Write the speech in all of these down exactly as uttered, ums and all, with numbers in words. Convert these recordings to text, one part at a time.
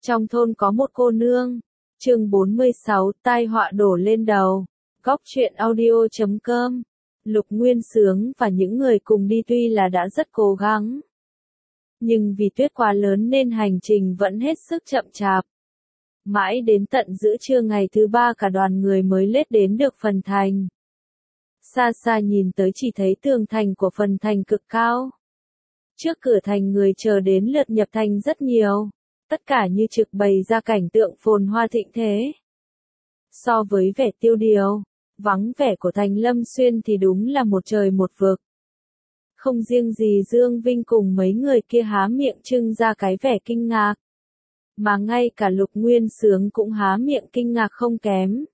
Trong thôn có một cô nương. Chương bốn mươi sáu, tai họa đổ lên đầu. Góc truyện audio chấm com. Lục Nguyên Xướng và những người cùng đi tuy là đã rất cố gắng, nhưng vì tuyết quá lớn nên hành trình vẫn hết sức chậm chạp. Mãi đến tận giữa trưa ngày thứ ba cả đoàn người mới lết đến được phần thành. Xa xa nhìn tới chỉ thấy tường thành của phần thành cực cao. Trước cửa thành người chờ đến lượt nhập thành rất nhiều, tất cả như trực bày ra cảnh tượng phồn hoa thịnh thế. So với vẻ tiêu điều, vắng vẻ của thành Lâm Xuyên thì đúng là một trời một vực. Không riêng gì Dương Vinh cùng mấy người kia há miệng trưng ra cái vẻ kinh ngạc, mà ngay cả Lục Nguyên Xướng cũng há miệng kinh ngạc không kém.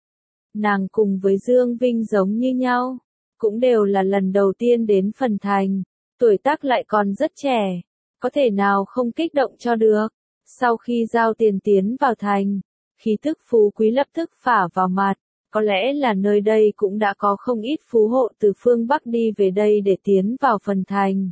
Nàng cùng với Dương Vinh giống như nhau, cũng đều là lần đầu tiên đến phần thành, tuổi tác lại còn rất trẻ, có thể nào không kích động cho được. Sau khi giao tiền tiến vào thành, khí tức phú quý lập tức phả vào mặt, có lẽ là nơi đây cũng đã có không ít phú hộ từ phương Bắc đi về đây để tiến vào phần thành.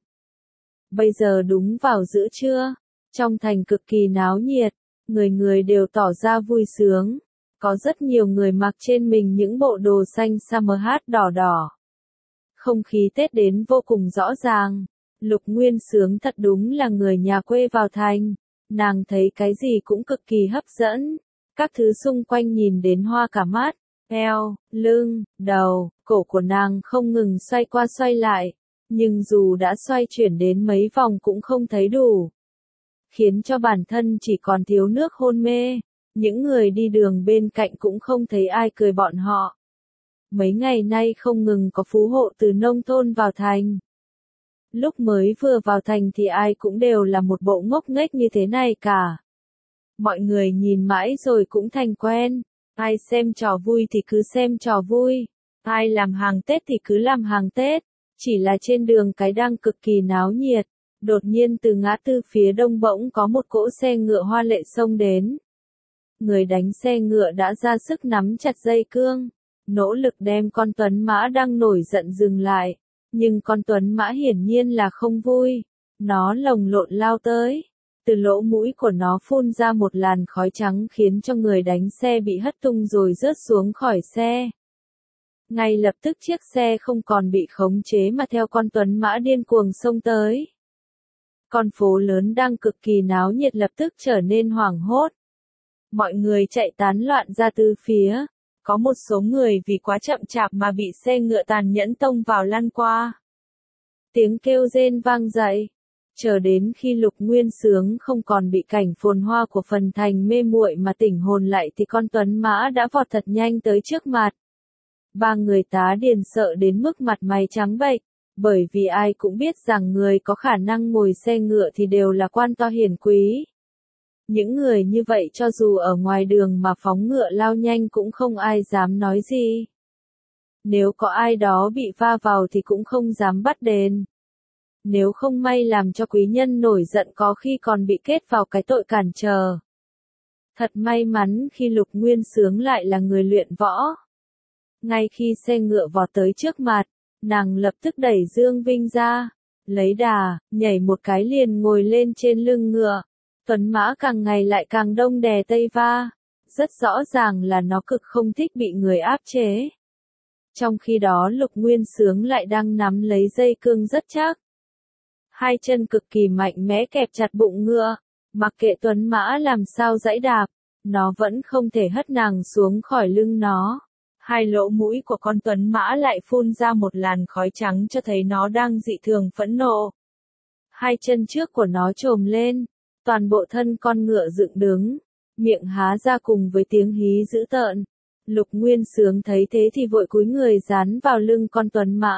Bây giờ đúng vào giữa trưa, trong thành cực kỳ náo nhiệt, người người đều tỏ ra vui sướng, có rất nhiều người mặc trên mình những bộ đồ xanh sa mờ hát đỏ đỏ. Không khí Tết đến vô cùng rõ ràng. Lục Nguyên Xướng thật đúng là người nhà quê vào thành, nàng thấy cái gì cũng cực kỳ hấp dẫn, các thứ xung quanh nhìn đến hoa cả mắt, eo, lưng, đầu, cổ của nàng không ngừng xoay qua xoay lại, nhưng dù đã xoay chuyển đến mấy vòng cũng không thấy đủ, khiến cho bản thân chỉ còn thiếu nước hôn mê. Những người đi đường bên cạnh cũng không thấy ai cười bọn họ. Mấy ngày nay không ngừng có phú hộ từ nông thôn vào thành. Lúc mới vừa vào thành thì ai cũng đều là một bộ ngốc nghếch như thế này cả. Mọi người nhìn mãi rồi cũng thành quen. Ai xem trò vui thì cứ xem trò vui. Ai làm hàng Tết thì cứ làm hàng Tết. Chỉ là trên đường cái đang cực kỳ náo nhiệt. Đột nhiên từ ngã tư phía đông bỗng có một cỗ xe ngựa hoa lệ xông đến. Người đánh xe ngựa đã ra sức nắm chặt dây cương, nỗ lực đem con tuấn mã đang nổi giận dừng lại. Nhưng con tuấn mã hiển nhiên là không vui. Nó lồng lộn lao tới. Từ lỗ mũi của nó phun ra một làn khói trắng khiến cho người đánh xe bị hất tung rồi rớt xuống khỏi xe. Ngay lập tức chiếc xe không còn bị khống chế mà theo con tuấn mã điên cuồng xông tới. Con phố lớn đang cực kỳ náo nhiệt lập tức trở nên hoảng hốt. Mọi người chạy tán loạn ra tứ phía. Có một số người vì quá chậm chạp mà bị xe ngựa tàn nhẫn tông vào lăn qua. Tiếng kêu rên vang dậy. Chờ đến khi Lục Nguyên Xướng không còn bị cảnh phồn hoa của phần thành mê muội mà tỉnh hồn lại thì con tuấn mã đã vọt thật nhanh tới trước mặt. Ba người tá điền sợ đến mức mặt mày trắng bệch, bởi vì ai cũng biết rằng người có khả năng ngồi xe ngựa thì đều là quan to hiển quý. Những người như vậy cho dù ở ngoài đường mà phóng ngựa lao nhanh cũng không ai dám nói gì. Nếu có ai đó bị va vào thì cũng không dám bắt đền. Nếu không may làm cho quý nhân nổi giận có khi còn bị kết vào cái tội cản trở. Thật may mắn khi Lục Nguyên Xướng lại là người luyện võ. Ngay khi xe ngựa vọt tới trước mặt, nàng lập tức đẩy Dương Vinh ra, lấy đà, nhảy một cái liền ngồi lên trên lưng ngựa. Tuấn mã càng ngày lại càng đông đè tây va, rất rõ ràng là nó cực không thích bị người áp chế. Trong khi đó Lục Nguyên Xướng lại đang nắm lấy dây cương rất chắc. Hai chân cực kỳ mạnh mẽ kẹp chặt bụng ngựa, mặc kệ tuấn mã làm sao giãy đạp, nó vẫn không thể hất nàng xuống khỏi lưng nó. Hai lỗ mũi của con tuấn mã lại phun ra một làn khói trắng cho thấy nó đang dị thường phẫn nộ. Hai chân trước của nó trồm lên. Toàn bộ thân con ngựa dựng đứng, miệng há ra cùng với tiếng hí dữ tợn. Lục Nguyên Xướng thấy thế thì vội cúi người dán vào lưng con tuấn mã.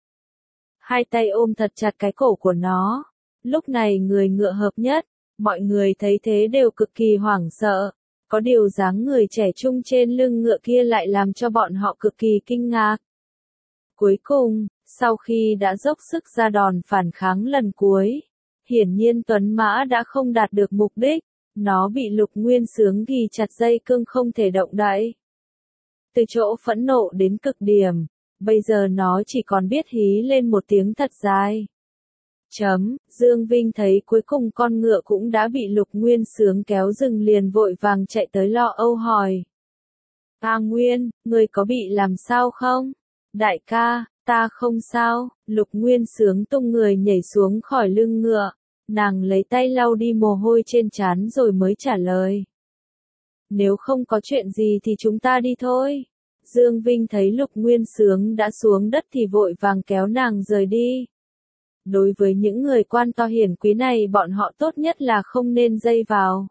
Hai tay ôm thật chặt cái cổ của nó. Lúc này người ngựa hợp nhất, mọi người thấy thế đều cực kỳ hoảng sợ. Có điều dáng người trẻ trung trên lưng ngựa kia lại làm cho bọn họ cực kỳ kinh ngạc. Cuối cùng, sau khi đã dốc sức ra đòn phản kháng lần cuối, hiển nhiên tuấn mã đã không đạt được mục đích, nó bị Lục Nguyên Xướng ghi chặt dây cương không thể động đậy. Từ chỗ phẫn nộ đến cực điểm, bây giờ nó chỉ còn biết hí lên một tiếng thật dài. Chấm, Dương Vinh thấy cuối cùng con ngựa cũng đã bị Lục Nguyên Sướng kéo dừng liền vội vàng chạy tới lo âu hỏi. A Nguyên, ngươi có bị làm sao không? Đại ca, ta không sao, Lục Nguyên Sướng tung người nhảy xuống khỏi lưng ngựa, nàng lấy tay lau đi mồ hôi trên trán rồi mới trả lời. Nếu không có chuyện gì thì chúng ta đi thôi. Dương Vinh thấy Lục Nguyên Sướng đã xuống đất thì vội vàng kéo nàng rời đi. Đối với những người quan to hiển quý này bọn họ tốt nhất là không nên dây vào.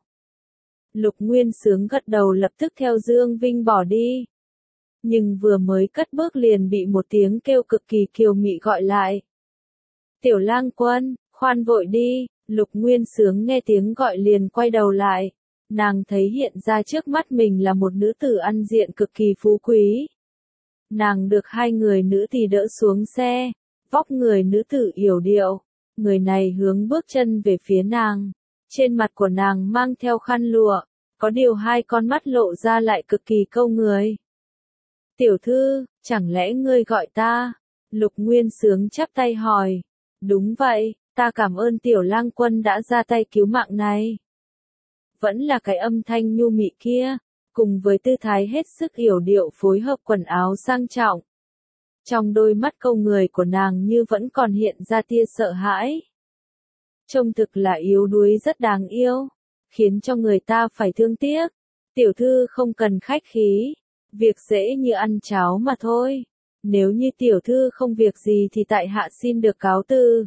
Lục Nguyên Sướng gật đầu lập tức theo Dương Vinh bỏ đi. Nhưng vừa mới cất bước liền bị một tiếng kêu cực kỳ kiều mị gọi lại. Tiểu Lang Quân, khoan vội đi, Lục Nguyên Sướng nghe tiếng gọi liền quay đầu lại. Nàng thấy hiện ra trước mắt mình là một nữ tử ăn diện cực kỳ phú quý. Nàng được hai người nữ tỳ đỡ xuống xe, vóc người nữ tử yểu điệu, người này hướng bước chân về phía nàng. Trên mặt của nàng mang theo khăn lụa, có điều hai con mắt lộ ra lại cực kỳ câu người. Tiểu thư, chẳng lẽ ngươi gọi ta? Lục Nguyên Sướng chắp tay hỏi. Đúng vậy, ta cảm ơn Tiểu Lang Quân đã ra tay cứu mạng này. Vẫn là cái âm thanh nhu mị kia, cùng với tư thái hết sức yểu điệu phối hợp quần áo sang trọng. Trong đôi mắt câu người của nàng như vẫn còn hiện ra tia sợ hãi. Trông thực là yếu đuối rất đáng yêu, khiến cho người ta phải thương tiếc. Tiểu thư không cần khách khí, việc dễ như ăn cháo mà thôi. Nếu như tiểu thư không việc gì thì tại hạ xin được cáo từ.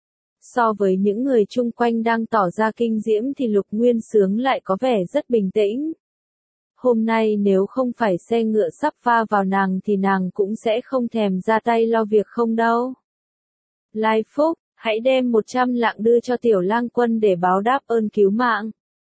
So với những người chung quanh đang tỏ ra kinh diễm thì Lục Nguyên Sướng lại có vẻ rất bình tĩnh. Hôm nay nếu không phải xe ngựa sắp va vào nàng thì nàng cũng sẽ không thèm ra tay lo việc không đâu. Lai Phúc, hãy đem một trăm lạng đưa cho Tiểu Lang Quân để báo đáp ơn cứu mạng.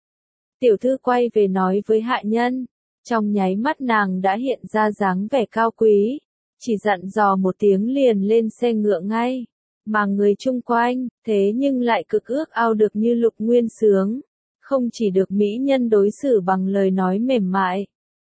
Tiểu thư quay về nói với hạ nhân, trong nháy mắt nàng đã hiện ra dáng vẻ cao quý, chỉ dặn dò một tiếng liền lên xe ngựa ngay. Mà người chung quanh, thế nhưng lại cực ước ao được như Lục Nguyên Sướng, không chỉ được mỹ nhân đối xử bằng lời nói mềm mại,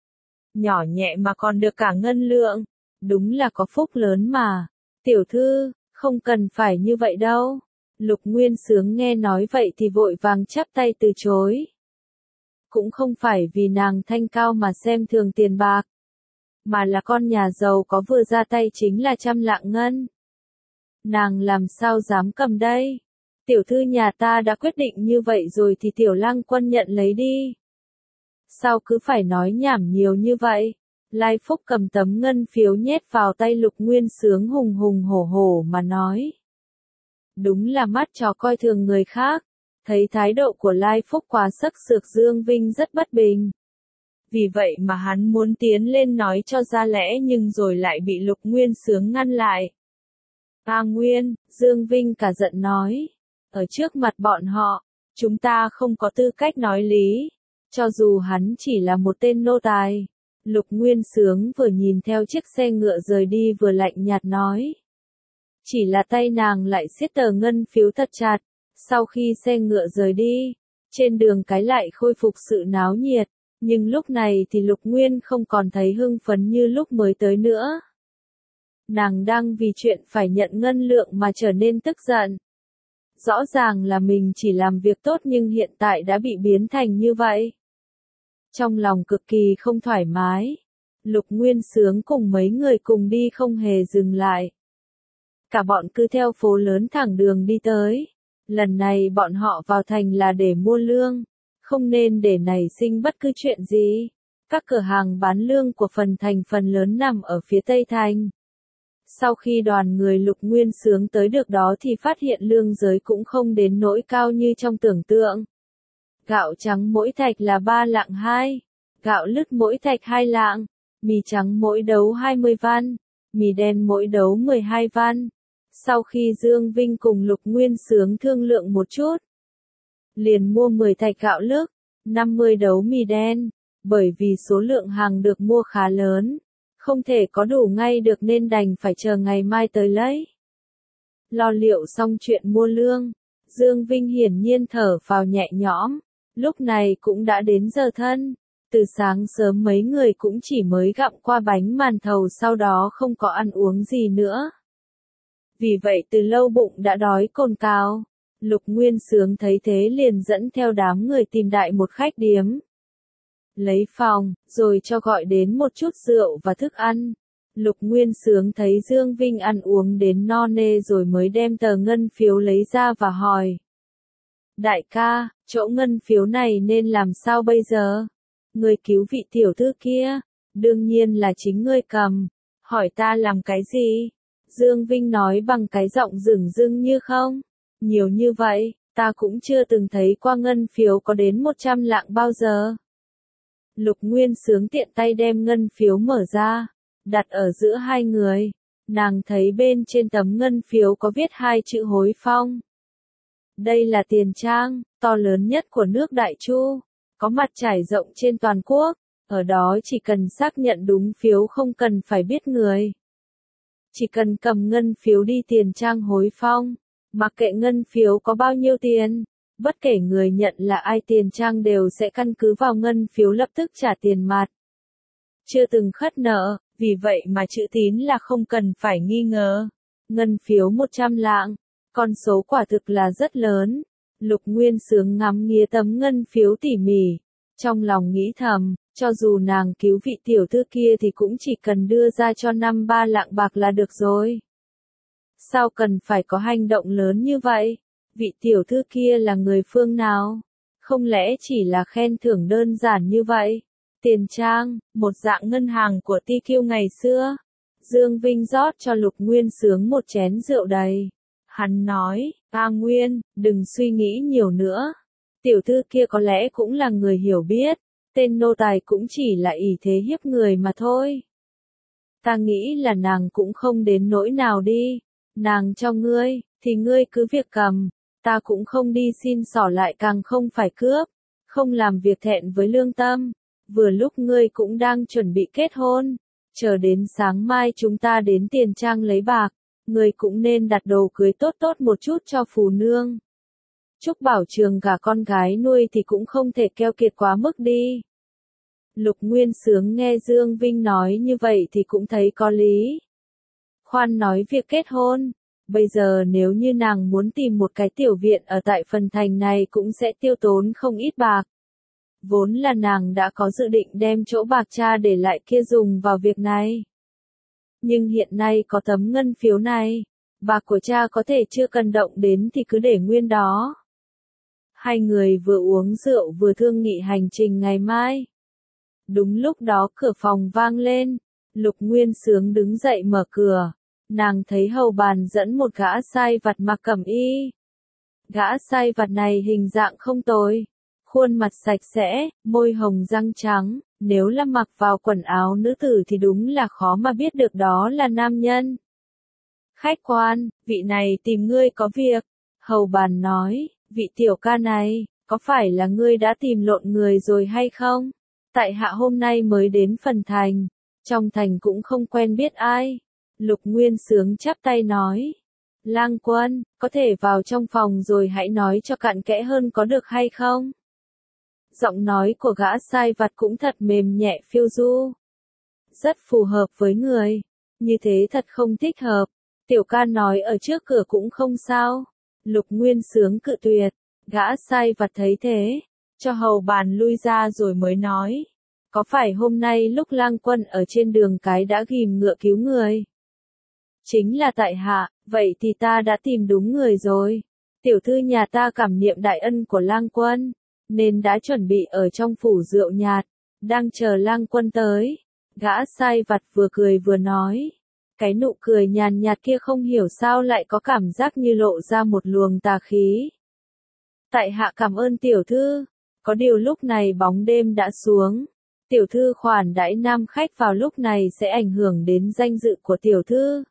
nhỏ nhẹ mà còn được cả ngân lượng, đúng là có phúc lớn mà. Tiểu thư, không cần phải như vậy đâu. Lục Nguyên Sướng nghe nói vậy thì vội vàng chắp tay từ chối. Cũng không phải vì nàng thanh cao mà xem thường tiền bạc, mà là con nhà giàu có vừa ra tay chính là trăm lạng ngân. Nàng làm sao dám cầm đây? Tiểu thư nhà ta đã quyết định như vậy rồi thì Tiểu Lang Quân nhận lấy đi. Sao cứ phải nói nhảm nhiều như vậy? Lai Phúc cầm tấm ngân phiếu nhét vào tay Lục Nguyên Sướng hùng hùng hổ hổ mà nói. Đúng là mắt chó coi thường người khác. Thấy thái độ của Lai Phúc quá sắc sược, Dương Vinh rất bất bình. Vì vậy mà hắn muốn tiến lên nói cho ra lẽ nhưng rồi lại bị Lục Nguyên Sướng ngăn lại. A Nguyên, Dương Vinh cả giận nói. Ở trước mặt bọn họ, chúng ta không có tư cách nói lý. Cho dù hắn chỉ là một tên nô tài. Lục Nguyên Sướng vừa nhìn theo chiếc xe ngựa rời đi vừa lạnh nhạt nói. Chỉ là tay nàng lại siết tờ ngân phiếu thật chặt. Sau khi xe ngựa rời đi, trên đường cái lại khôi phục sự náo nhiệt. Nhưng lúc này thì Lục Nguyên không còn thấy hưng phấn như lúc mới tới nữa. Nàng đang vì chuyện phải nhận ngân lượng mà trở nên tức giận. Rõ ràng là mình chỉ làm việc tốt nhưng hiện tại đã bị biến thành như vậy. Trong lòng cực kỳ không thoải mái, Lục Nguyên Sướng cùng mấy người cùng đi không hề dừng lại. Cả bọn cứ theo phố lớn thẳng đường đi tới. Lần này bọn họ vào thành là để mua lương, không nên để nảy sinh bất cứ chuyện gì. Các cửa hàng bán lương của phần thành phần lớn nằm ở phía Tây Thành. Sau khi đoàn người Lục Nguyên Sướng tới được đó thì phát hiện lương giới cũng không đến nỗi cao như trong tưởng tượng. Gạo trắng mỗi thạch là ba lạng hai, gạo lứt mỗi thạch hai lạng, mì trắng mỗi đấu hai mươi văn, mì đen mỗi đấu mười hai văn. Sau khi Dương Vinh cùng Lục Nguyên Sướng thương lượng một chút, liền mua mười thạch gạo lứt, năm mươi đấu mì đen, bởi vì số lượng hàng được mua khá lớn, không thể có đủ ngay được nên đành phải chờ ngày mai tới lấy. Lo liệu xong chuyện mua lương, Dương Vinh hiển nhiên thở phào nhẹ nhõm, lúc này cũng đã đến giờ thân, từ sáng sớm mấy người cũng chỉ mới gặm qua bánh màn thầu sau đó không có ăn uống gì nữa. vì vậy từ lâu bụng đã đói cồn cào. Lục Nguyên Xướng thấy thế liền dẫn theo đám người tìm đại một khách điếm. Lấy phòng, rồi cho gọi đến một chút rượu và thức ăn. Lục Nguyên Xướng thấy Dương Vinh ăn uống đến no nê rồi mới đem tờ ngân phiếu lấy ra và hỏi. Đại ca, chỗ ngân phiếu này nên làm sao bây giờ? Người cứu vị tiểu thư kia, đương nhiên là chính ngươi cầm. Hỏi ta làm cái gì? Dương Vinh nói bằng cái giọng dửng dưng như không. Nhiều như vậy, ta cũng chưa từng thấy qua ngân phiếu có đến một trăm lạng bao giờ. Lục Nguyên Xướng tiện tay đem ngân phiếu mở ra, đặt ở giữa hai người. Nàng thấy bên trên tấm ngân phiếu có viết hai chữ Hối Phong. Đây là tiền trang, to lớn nhất của nước Đại Chu, có mặt trải rộng trên toàn quốc, ở đó chỉ cần xác nhận đúng phiếu không cần phải biết người. Chỉ cần cầm ngân phiếu đi tiền trang Hối Phong, mặc kệ ngân phiếu có bao nhiêu tiền, bất kể người nhận là ai tiền trang đều sẽ căn cứ vào ngân phiếu lập tức trả tiền mặt. Chưa từng khất nợ, vì vậy mà chữ tín là không cần phải nghi ngờ. Ngân phiếu một trăm lạng, con số quả thực là rất lớn. Lục Nguyên Xướng ngắm nghía tấm ngân phiếu tỉ mỉ, trong lòng nghĩ thầm, cho dù nàng cứu vị tiểu thư kia thì cũng chỉ cần đưa ra cho năm ba lạng bạc là được rồi. Sao cần phải có hành động lớn như vậy? Vị tiểu thư kia là người phương nào? Không lẽ chỉ là khen thưởng đơn giản như vậy? Tiền trang, một dạng ngân hàng của Ti Kiêu ngày xưa. Dương Vinh rót cho Lục Nguyên Xướng một chén rượu đầy. Hắn nói, A Nguyên, đừng suy nghĩ nhiều nữa. Tiểu thư kia có lẽ cũng là người hiểu biết, tên nô tài cũng chỉ là ỷ thế hiếp người mà thôi. Ta nghĩ là nàng cũng không đến nỗi nào đi. Nàng cho ngươi, thì ngươi cứ việc cầm, ta cũng không đi xin xỏ lại càng không phải cướp, không làm việc thẹn với lương tâm. Vừa lúc ngươi cũng đang chuẩn bị kết hôn, chờ đến sáng mai chúng ta đến tiền trang lấy bạc, ngươi cũng nên đặt đồ cưới tốt tốt một chút cho phù nương. Trúc Bảo Trường gả con gái nuôi thì cũng không thể keo kiệt quá mức đi. Lục Nguyên Xướng nghe Dương Vinh nói như vậy thì cũng thấy có lý. Khoan nói việc kết hôn, bây giờ nếu như nàng muốn tìm một cái tiểu viện ở tại phần thành này cũng sẽ tiêu tốn không ít bạc. Vốn là nàng đã có dự định đem chỗ bạc cha để lại kia dùng vào việc này. Nhưng hiện nay có tấm ngân phiếu này, bạc của cha có thể chưa cần động đến thì cứ để nguyên đó. Hai người vừa uống rượu vừa thương nghị hành trình ngày mai. Đúng lúc đó cửa phòng vang lên, Lục Nguyên Xướng đứng dậy mở cửa. Nàng thấy hầu bàn dẫn một gã sai vặt mặc cẩm y. Gã sai vặt này hình dạng không tồi, khuôn mặt sạch sẽ, môi hồng răng trắng, nếu là mặc vào quần áo nữ tử thì đúng là khó mà biết được đó là nam nhân. Khách quan, vị này tìm ngươi có việc. Hầu bàn nói, vị tiểu ca này, có phải là ngươi đã tìm lộn người rồi hay không? Tại hạ hôm nay mới đến phần thành, trong thành cũng không quen biết ai. Lục Nguyên Xướng chắp tay nói, Lang Quân, có thể vào trong phòng rồi hãy nói cho cặn kẽ hơn có được hay không? Giọng nói của gã sai vặt cũng thật mềm nhẹ phiêu du. Rất phù hợp với người, như thế thật không thích hợp. Tiểu ca nói ở trước cửa cũng không sao. Lục Nguyên Xướng cự tuyệt, gã sai vặt thấy thế, cho hầu bàn lui ra rồi mới nói. Có phải hôm nay lúc Lang Quân ở trên đường cái đã ghim ngựa cứu người? Chính là tại hạ, vậy thì ta đã tìm đúng người rồi. Tiểu thư nhà ta cảm niệm đại ân của Lang Quân, nên đã chuẩn bị ở trong phủ rượu nhạt, đang chờ Lang Quân tới. Gã sai vặt vừa cười vừa nói. Cái nụ cười nhàn nhạt kia không hiểu sao lại có cảm giác như lộ ra một luồng tà khí. Tại hạ cảm ơn tiểu thư, có điều lúc này bóng đêm đã xuống. Tiểu thư khoản đãi nam khách vào lúc này sẽ ảnh hưởng đến danh dự của tiểu thư.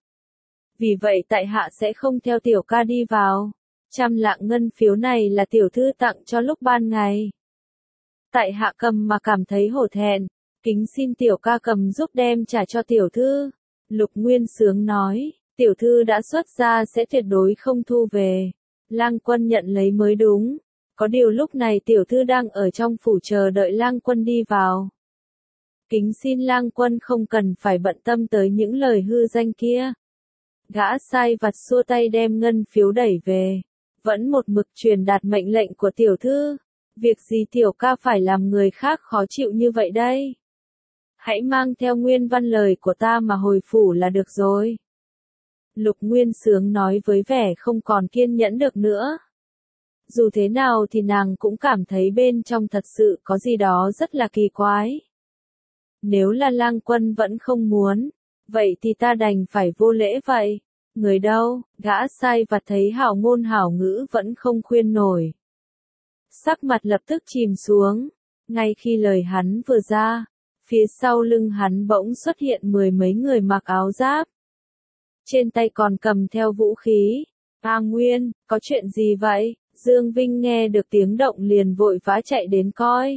Vì vậy tại hạ sẽ không theo tiểu ca đi vào. Trăm lạng ngân phiếu này là tiểu thư tặng cho lúc ban ngày. Tại hạ cầm mà cảm thấy hổ thẹn, kính xin tiểu ca cầm giúp đem trả cho tiểu thư. Lục Nguyên Xướng nói, tiểu thư đã xuất ra sẽ tuyệt đối không thu về. Lang Quân nhận lấy mới đúng. Có điều lúc này tiểu thư đang ở trong phủ chờ đợi Lang Quân đi vào. Kính xin Lang Quân không cần phải bận tâm tới những lời hư danh kia. Gã sai vặt xua tay đem ngân phiếu đẩy về. Vẫn một mực truyền đạt mệnh lệnh của tiểu thư. Việc gì tiểu ca phải làm người khác khó chịu như vậy đây? Hãy mang theo nguyên văn lời của ta mà hồi phủ là được rồi. Lục Nguyên Sướng nói với vẻ không còn kiên nhẫn được nữa. Dù thế nào thì nàng cũng cảm thấy bên trong thật sự có gì đó rất là kỳ quái. Nếu là Lang Quân vẫn không muốn, vậy thì ta đành phải vô lễ vậy. Người đâu, gã sai vặt thấy hảo ngôn hảo ngữ vẫn không khuyên nổi. Sắc mặt lập tức chìm xuống. Ngay khi lời hắn vừa ra, phía sau lưng hắn bỗng xuất hiện mười mấy người mặc áo giáp. Trên tay còn cầm theo vũ khí. A Nguyên, có chuyện gì vậy? Dương Vinh nghe được tiếng động liền vội vã chạy đến coi.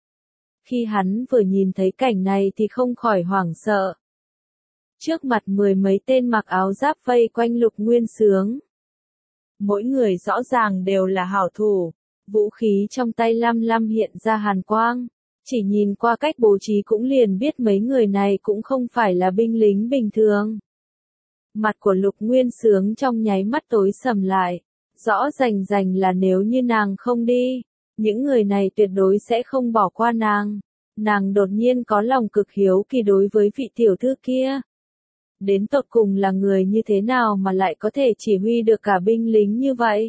Khi hắn vừa nhìn thấy cảnh này thì không khỏi hoảng sợ. Trước mặt mười mấy tên mặc áo giáp vây quanh Lục Nguyên Sướng. Mỗi người rõ ràng đều là hảo thủ, vũ khí trong tay lăm lăm hiện ra hàn quang. Chỉ nhìn qua cách bố trí cũng liền biết mấy người này cũng không phải là binh lính bình thường. Mặt của Lục Nguyên Sướng trong nháy mắt tối sầm lại. Rõ rành rành là nếu như nàng không đi, những người này tuyệt đối sẽ không bỏ qua nàng. Nàng đột nhiên có lòng cực hiếu kỳ đối với vị tiểu thư kia. Đến tột cùng là người như thế nào mà lại có thể chỉ huy được cả binh lính như vậy?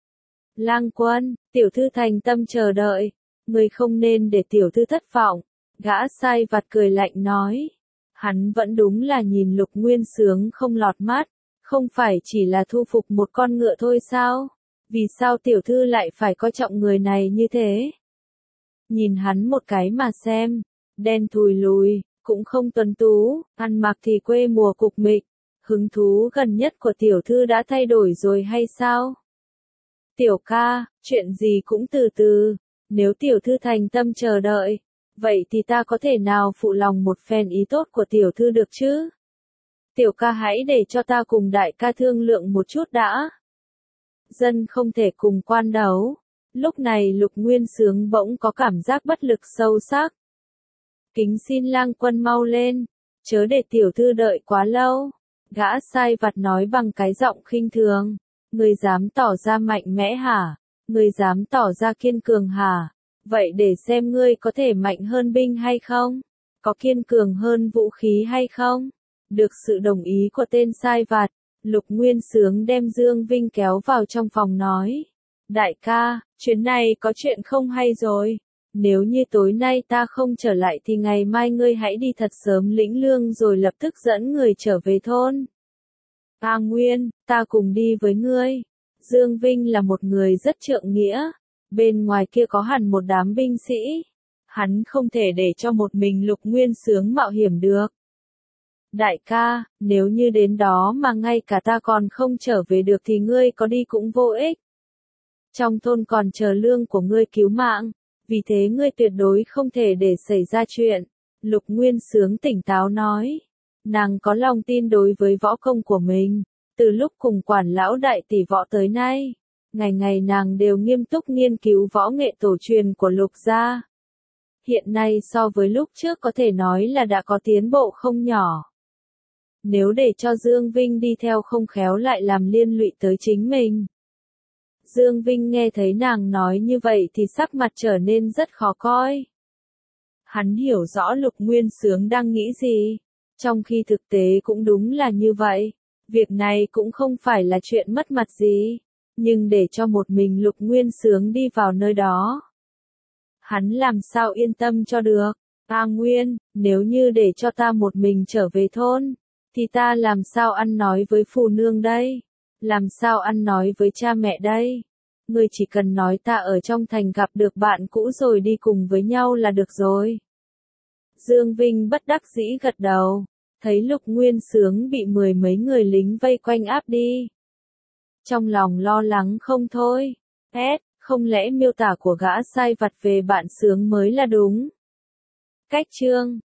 Lang Quân, tiểu thư thành tâm chờ đợi, người không nên để tiểu thư thất vọng. Gã sai vặt cười lạnh nói. Hắn vẫn đúng là nhìn Lục Nguyên Sướng không lọt mắt. Không phải chỉ là thu phục một con ngựa thôi sao? Vì sao tiểu thư lại phải coi trọng người này như thế? Nhìn hắn một cái mà xem, đen thùi lùi, cũng không tuấn tú, ăn mặc thì quê mùa cục mịch. Hứng thú gần nhất của tiểu thư đã thay đổi rồi hay sao? Tiểu ca, chuyện gì cũng từ từ, nếu tiểu thư thành tâm chờ đợi, vậy thì ta có thể nào phụ lòng một phen ý tốt của tiểu thư được chứ? Tiểu ca hãy để cho ta cùng đại ca thương lượng một chút đã. Dân không thể cùng quan đấu. Lúc này Lục Nguyên Sướng bỗng có cảm giác bất lực sâu sắc. Kính xin Lang Quân mau lên, chớ để tiểu thư đợi quá lâu. Gã sai vặt nói bằng cái giọng khinh thường. Người dám tỏ ra mạnh mẽ hả? Người dám tỏ ra kiên cường hả? Vậy để xem ngươi có thể mạnh hơn binh hay không? Có kiên cường hơn vũ khí hay không? Được sự đồng ý của tên sai vặt, Lục Nguyên Sướng đem Dương Vinh kéo vào trong phòng nói. Đại ca, chuyến này có chuyện không hay rồi. Nếu như tối nay ta không trở lại thì ngày mai ngươi hãy đi thật sớm lĩnh lương rồi lập tức dẫn người trở về thôn. A Nguyên, ta cùng đi với ngươi. Dương Vinh là một người rất trượng nghĩa. Bên ngoài kia có hẳn một đám binh sĩ. Hắn không thể để cho một mình Lục Nguyên Sướng mạo hiểm được. Đại ca, nếu như đến đó mà ngay cả ta còn không trở về được thì ngươi có đi cũng vô ích. Trong thôn còn chờ lương của ngươi cứu mạng, vì thế ngươi tuyệt đối không thể để xảy ra chuyện. Lục Nguyên Sướng tỉnh táo nói. Nàng có lòng tin đối với võ công của mình. Từ lúc cùng quản lão đại tỷ võ tới nay, ngày ngày nàng đều nghiêm túc nghiên cứu võ nghệ tổ truyền của Lục gia. Hiện nay so với lúc trước có thể nói là đã có tiến bộ không nhỏ. Nếu để cho Dương Vinh đi theo không khéo lại làm liên lụy tới chính mình. Dương Vinh nghe thấy nàng nói như vậy thì sắc mặt trở nên rất khó coi. Hắn hiểu rõ Lục Nguyên Sướng đang nghĩ gì, trong khi thực tế cũng đúng là như vậy. Việc này cũng không phải là chuyện mất mặt gì, nhưng để cho một mình Lục Nguyên Sướng đi vào nơi đó, hắn làm sao yên tâm cho được. A Nguyên, nếu như để cho ta một mình trở về thôn, thì ta làm sao ăn nói với phù nương đây? Làm sao ăn nói với cha mẹ đây? Ngươi chỉ cần nói ta ở trong thành gặp được bạn cũ rồi đi cùng với nhau là được rồi. Dương Vinh bất đắc dĩ gật đầu, thấy Lục Nguyên Sướng bị mười mấy người lính vây quanh áp đi. Trong lòng lo lắng không thôi. Ét, không lẽ miêu tả của gã sai vặt về bạn Sướng mới là đúng? Cách chương